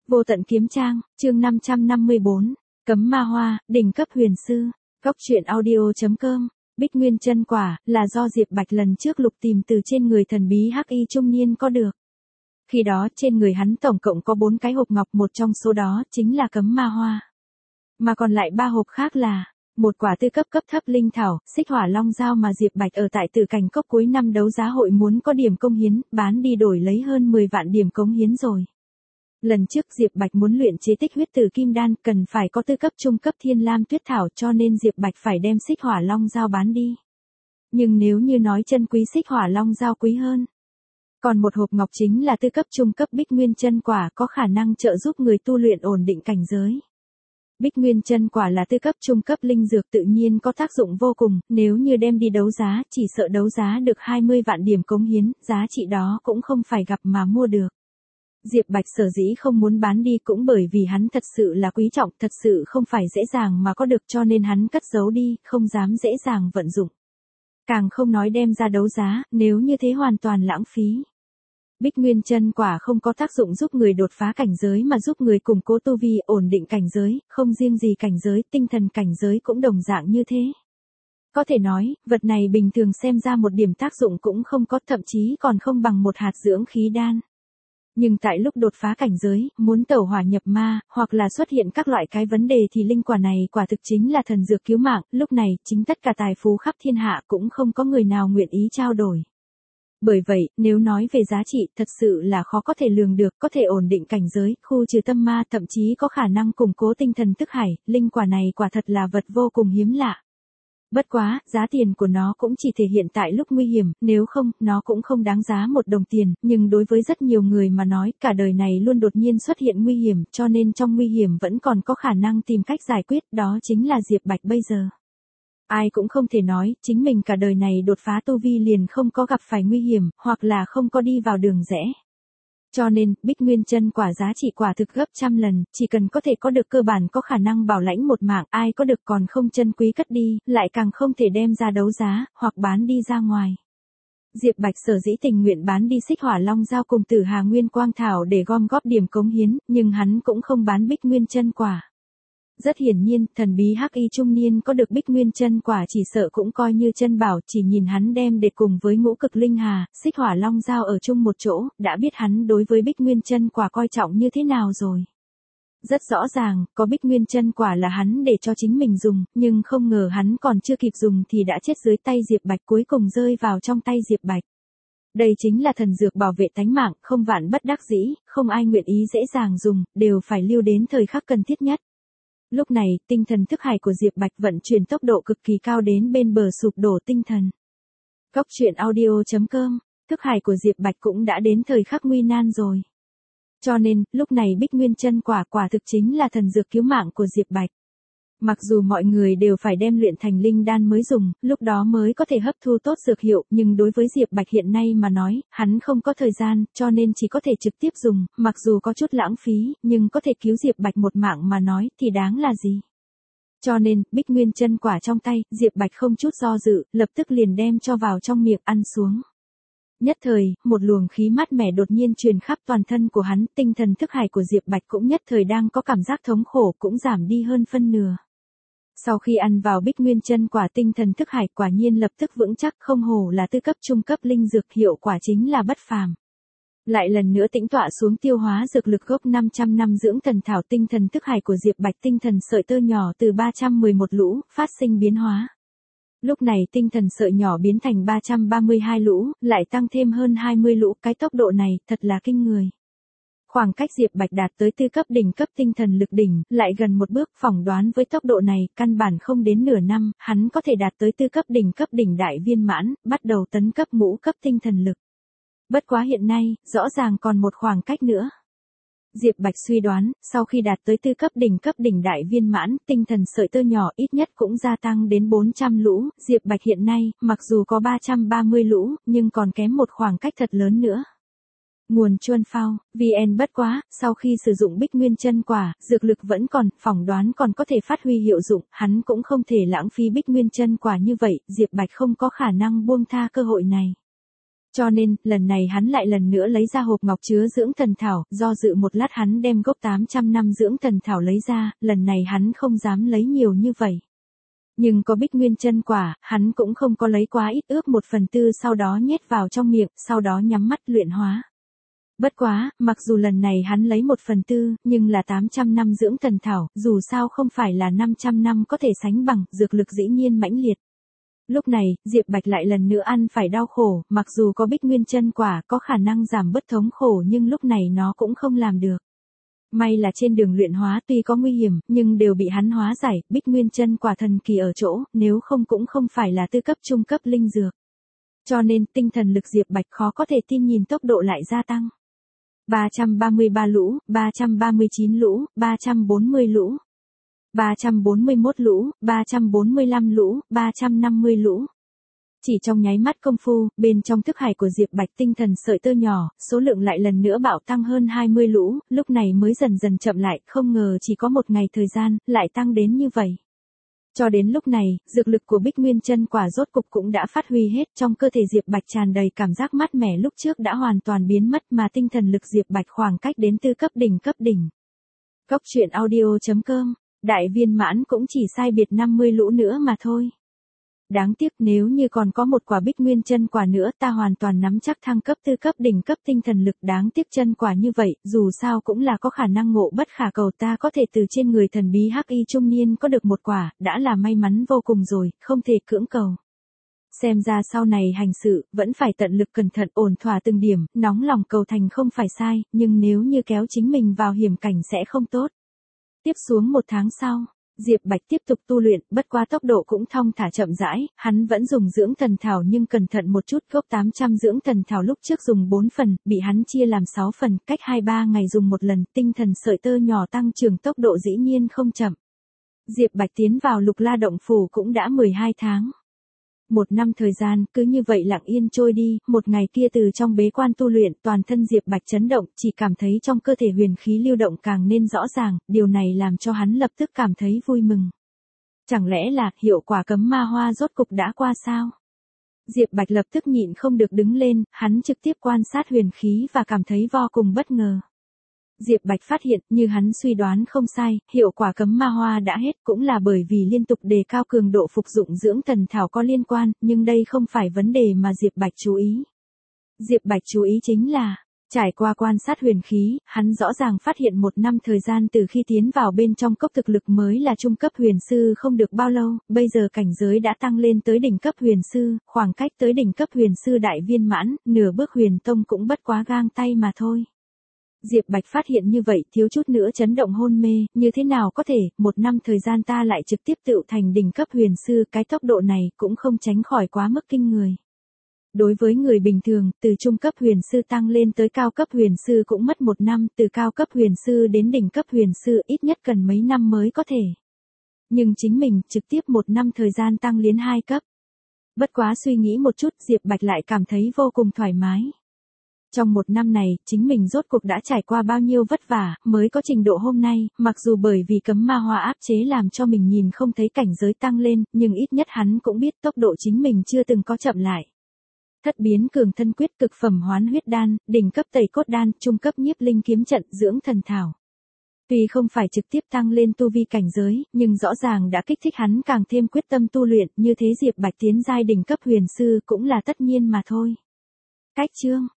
Vô tận kiếm trang, chương 554, cấm ma hoa, đỉnh cấp huyền sư. Góc truyện audio.com. Bích Nguyên chân quả là do Diệp Bạch lần trước lục tìm từ trên người thần bí hắc y trung niên có được. Khi đó trên người hắn tổng cộng có 4 cái hộp ngọc, một trong số đó chính là cấm ma hoa. Mà còn lại 3 hộp khác là một quả tư cấp thấp linh thảo, xích hỏa long dao mà Diệp Bạch ở tại Tử Cảnh Cốc cuối năm đấu giá hội muốn có điểm công hiến, bán đi đổi lấy hơn 10 vạn điểm cống hiến rồi. Lần trước Diệp Bạch muốn luyện chế tích huyết tử kim đan cần phải có tư cấp trung cấp thiên lam tuyết thảo, cho nên Diệp Bạch phải đem xích hỏa long dao bán đi. Nhưng nếu như nói chân quý, xích hỏa long dao quý hơn. Còn một hộp ngọc chính là tư cấp trung cấp Bích Nguyên chân quả, có khả năng trợ giúp người tu luyện ổn định cảnh giới. Bích Nguyên chân quả là tư cấp trung cấp linh dược, tự nhiên có tác dụng vô cùng, nếu như đem đi đấu giá, chỉ sợ đấu giá được 20 vạn điểm cống hiến, giá trị đó cũng không phải gặp mà mua được. Diệp Bạch sở dĩ không muốn bán đi cũng bởi vì hắn thật sự là quý trọng, thật sự không phải dễ dàng mà có được, cho nên hắn cất giấu đi, không dám dễ dàng vận dụng. Càng không nói đem ra đấu giá, nếu như thế hoàn toàn lãng phí. Bích Nguyên chân quả không có tác dụng giúp người đột phá cảnh giới mà giúp người củng cố tu vi, ổn định cảnh giới, không riêng gì cảnh giới, tinh thần cảnh giới cũng đồng dạng như thế. Có thể nói, vật này bình thường xem ra một điểm tác dụng cũng không có, thậm chí còn không bằng một hạt dưỡng khí đan. Nhưng tại lúc đột phá cảnh giới, muốn tẩu hỏa nhập ma, hoặc là xuất hiện các loại cái vấn đề thì linh quả này quả thực chính là thần dược cứu mạng, lúc này chính tất cả tài phú khắp thiên hạ cũng không có người nào nguyện ý trao đổi. Bởi vậy, nếu nói về giá trị, thật sự là khó có thể lường được, có thể ổn định cảnh giới, khu trừ tâm ma, thậm chí có khả năng củng cố tinh thần thức hải, linh quả này quả thật là vật vô cùng hiếm lạ. Bất quá, giá tiền của nó cũng chỉ thể hiện tại lúc nguy hiểm, nếu không, nó cũng không đáng giá 1 đồng tiền, nhưng đối với rất nhiều người mà nói, cả đời này luôn đột nhiên xuất hiện nguy hiểm, cho nên trong nguy hiểm vẫn còn có khả năng tìm cách giải quyết, đó chính là Diệp Bạch bây giờ. Ai cũng không thể nói, chính mình cả đời này đột phá tu vi liền không có gặp phải nguy hiểm, hoặc là không có đi vào đường rẽ. Cho nên, Bích Nguyên chân quả giá trị quả thực gấp trăm lần, chỉ cần có thể có được cơ bản có khả năng bảo lãnh một mạng, ai có được còn không chân quý cất đi, lại càng không thể đem ra đấu giá, hoặc bán đi ra ngoài. Diệp Bạch sở dĩ tình nguyện bán đi xích hỏa long dao cùng Tử Hà Nguyên Quang Thảo để gom góp điểm cống hiến, nhưng hắn cũng không bán Bích Nguyên chân quả. Rất hiển nhiên, thần bí hắc y trung niên có được Bích Nguyên chân quả chỉ sợ cũng coi như chân bảo, chỉ nhìn hắn đem để cùng với ngũ cực linh hà, xích hỏa long dao ở chung một chỗ, đã biết hắn đối với Bích Nguyên chân quả coi trọng như thế nào rồi. Rất rõ ràng, có Bích Nguyên chân quả là hắn để cho chính mình dùng, nhưng không ngờ hắn còn chưa kịp dùng thì đã chết dưới tay Diệp Bạch, cuối cùng rơi vào trong tay Diệp Bạch. Đây chính là thần dược bảo vệ tánh mạng, không vạn bất đắc dĩ, không ai nguyện ý dễ dàng dùng, đều phải lưu đến thời khắc cần thiết nhất. Lúc này, tinh thần thức hải của Diệp Bạch vận chuyển tốc độ cực kỳ cao đến bên bờ sụp đổ tinh thần. Góc truyện audio.com, thức hải của Diệp Bạch cũng đã đến thời khắc nguy nan rồi. Cho nên, lúc này Bích Nguyên chân quả quả thực chính là thần dược cứu mạng của Diệp Bạch. Mặc dù mọi người đều phải đem luyện thành linh đan mới dùng, lúc đó mới có thể hấp thu tốt dược hiệu, nhưng đối với Diệp Bạch hiện nay mà nói, hắn không có thời gian, cho nên chỉ có thể trực tiếp dùng, mặc dù có chút lãng phí, nhưng có thể cứu Diệp Bạch một mạng mà nói, thì đáng là gì. Cho nên, Bích Nguyên chân quả trong tay, Diệp Bạch không chút do dự, lập tức liền đem cho vào trong miệng ăn xuống. Nhất thời, một luồng khí mát mẻ đột nhiên truyền khắp toàn thân của hắn, tinh thần thức hải của Diệp Bạch cũng nhất thời đang có cảm giác thống khổ, cũng giảm đi hơn phân nửa. Sau khi ăn vào Bích Nguyên chân quả, tinh thần thức hải quả nhiên lập tức vững chắc, không hổ là tư cấp trung cấp linh dược, hiệu quả chính là bất phàm. Lại lần nữa tĩnh tọa xuống tiêu hóa dược lực gốc 500 năm dưỡng thần thảo, tinh thần thức hải của Diệp Bạch tinh thần sợi tơ nhỏ từ 311 lũ, phát sinh biến hóa. Lúc này tinh thần sợi nhỏ biến thành 332 lũ, lại tăng thêm hơn 20 lũ, cái tốc độ này thật là kinh người. Khoảng cách Diệp Bạch đạt tới tư cấp đỉnh cấp tinh thần lực đỉnh, lại gần một bước, phỏng đoán với tốc độ này, căn bản không đến nửa năm, hắn có thể đạt tới tư cấp đỉnh đại viên mãn, bắt đầu tấn cấp ngũ cấp tinh thần lực. Bất quá hiện nay, rõ ràng còn một khoảng cách nữa. Diệp Bạch suy đoán, sau khi đạt tới tư cấp đỉnh đại viên mãn, tinh thần sợi tơ nhỏ ít nhất cũng gia tăng đến 400 lũ, Diệp Bạch hiện nay, mặc dù có 330 lũ, nhưng còn kém một khoảng cách thật lớn nữa. Nguồn Chuân Phao, VN. Bất quá, sau khi sử dụng Bích Nguyên chân quả, dược lực vẫn còn, phỏng đoán còn có thể phát huy hiệu dụng, hắn cũng không thể lãng phí Bích Nguyên chân quả như vậy, Diệp Bạch không có khả năng buông tha cơ hội này. Cho nên, lần này hắn lại lần nữa lấy ra hộp ngọc chứa dưỡng thần thảo, do dự một lát hắn đem gốc 800 năm dưỡng thần thảo lấy ra, lần này hắn không dám lấy nhiều như vậy. Nhưng có Bích Nguyên chân quả, hắn cũng không có lấy quá ít, ước 1/4 sau đó nhét vào trong miệng, sau đó nhắm mắt luyện hóa. Bất quá, mặc dù lần này hắn lấy 1/4, nhưng là 800 năm dưỡng thần thảo, dù sao không phải là 500 năm có thể sánh bằng, dược lực dĩ nhiên mãnh liệt. Lúc này, Diệp Bạch lại lần nữa ăn phải đau khổ, mặc dù có Bích Nguyên chân quả có khả năng giảm bớt thống khổ nhưng lúc này nó cũng không làm được. May là trên đường luyện hóa tuy có nguy hiểm, nhưng đều bị hắn hóa giải, Bích Nguyên chân quả thần kỳ ở chỗ, nếu không cũng không phải là tư cấp trung cấp linh dược. Cho nên, tinh thần lực Diệp Bạch khó có thể tin nhìn tốc độ lại gia tăng. 333 lũ, 339 lũ, 340 lũ. 341 lũ, 345 lũ, 350 lũ. Chỉ trong nháy mắt công phu, bên trong thức hải của Diệp Bạch tinh thần sợi tơ nhỏ, số lượng lại lần nữa bạo tăng hơn 20 lũ, lúc này mới dần dần chậm lại, không ngờ chỉ có một ngày thời gian, lại tăng đến như vậy. Cho đến lúc này, dược lực của Bích Nguyên chân quả rốt cục cũng đã phát huy hết, trong cơ thể Diệp Bạch tràn đầy cảm giác mát mẻ lúc trước đã hoàn toàn biến mất mà tinh thần lực Diệp Bạch khoảng cách đến tư cấp đỉnh. Cốc truyện audio.com, đại viên mãn cũng chỉ sai biệt 50 lũ nữa mà thôi. Đáng tiếc nếu như còn có một quả Bích Nguyên chân quả nữa ta hoàn toàn nắm chắc thăng cấp tư cấp đỉnh cấp tinh thần lực, đáng tiếc chân quả như vậy, dù sao cũng là có khả năng ngộ bất khả cầu, ta có thể từ trên người thần bí hắc y trung niên có được một quả, đã là may mắn vô cùng rồi, không thể cưỡng cầu. Xem ra sau này hành sự, vẫn phải tận lực cẩn thận ổn thỏa từng điểm, nóng lòng cầu thành không phải sai, nhưng nếu như kéo chính mình vào hiểm cảnh sẽ không tốt. Tiếp xuống 1 tháng sau. Diệp Bạch tiếp tục tu luyện, bất qua tốc độ cũng thong thả chậm rãi, hắn vẫn dùng dưỡng thần thảo nhưng cẩn thận một chút, gốc 800 dưỡng thần thảo lúc trước dùng 4 phần, bị hắn chia làm 6 phần, cách 2-3 ngày dùng một lần, tinh thần sợi tơ nhỏ tăng trưởng tốc độ dĩ nhiên không chậm. Diệp Bạch tiến vào Lục La động phủ cũng đã 12 tháng. 1 năm thời gian, cứ như vậy lặng yên trôi đi, một ngày kia từ trong bế quan tu luyện, toàn thân Diệp Bạch chấn động, chỉ cảm thấy trong cơ thể huyền khí lưu động càng nên rõ ràng, điều này làm cho hắn lập tức cảm thấy vui mừng. Chẳng lẽ là hiệu quả cấm ma hoa rốt cục đã qua sao? Diệp Bạch lập tức nhịn không được đứng lên, hắn trực tiếp quan sát huyền khí và cảm thấy vô cùng bất ngờ. Diệp Bạch phát hiện, như hắn suy đoán không sai, hiệu quả cấm ma hoa đã hết cũng là bởi vì liên tục đề cao cường độ phục dụng dưỡng thần thảo có liên quan, nhưng đây không phải vấn đề mà Diệp Bạch chú ý. Diệp Bạch chú ý chính là, trải qua quan sát huyền khí, hắn rõ ràng phát hiện 1 năm thời gian từ khi tiến vào bên trong cốc thực lực mới là trung cấp huyền sư không được bao lâu, bây giờ cảnh giới đã tăng lên tới đỉnh cấp huyền sư, khoảng cách tới đỉnh cấp huyền sư đại viên mãn, nửa bước huyền tông cũng bất quá gang tay mà thôi. Diệp Bạch phát hiện như vậy thiếu chút nữa chấn động hôn mê, như thế nào có thể, 1 năm thời gian ta lại trực tiếp tựu thành đỉnh cấp huyền sư, cái tốc độ này cũng không tránh khỏi quá mức kinh người. Đối với người bình thường, từ trung cấp huyền sư tăng lên tới cao cấp huyền sư cũng mất 1 năm, từ cao cấp huyền sư đến đỉnh cấp huyền sư ít nhất cần mấy năm mới có thể. Nhưng chính mình trực tiếp 1 năm thời gian tăng lên 2 cấp. Bất quá suy nghĩ một chút, Diệp Bạch lại cảm thấy vô cùng thoải mái. Trong 1 năm này, chính mình rốt cuộc đã trải qua bao nhiêu vất vả, mới có trình độ hôm nay, mặc dù bởi vì cấm ma hoa áp chế làm cho mình nhìn không thấy cảnh giới tăng lên, nhưng ít nhất hắn cũng biết tốc độ chính mình chưa từng có chậm lại. Thất biến cường thân quyết, cực phẩm hoán huyết đan, đỉnh cấp tẩy cốt đan, trung cấp nhiếp linh kiếm trận, dưỡng thần thảo. Tuy không phải trực tiếp tăng lên tu vi cảnh giới, nhưng rõ ràng đã kích thích hắn càng thêm quyết tâm tu luyện, như thế Diệp Bạch tiến giai đỉnh cấp huyền sư cũng là tất nhiên mà thôi. Cách chương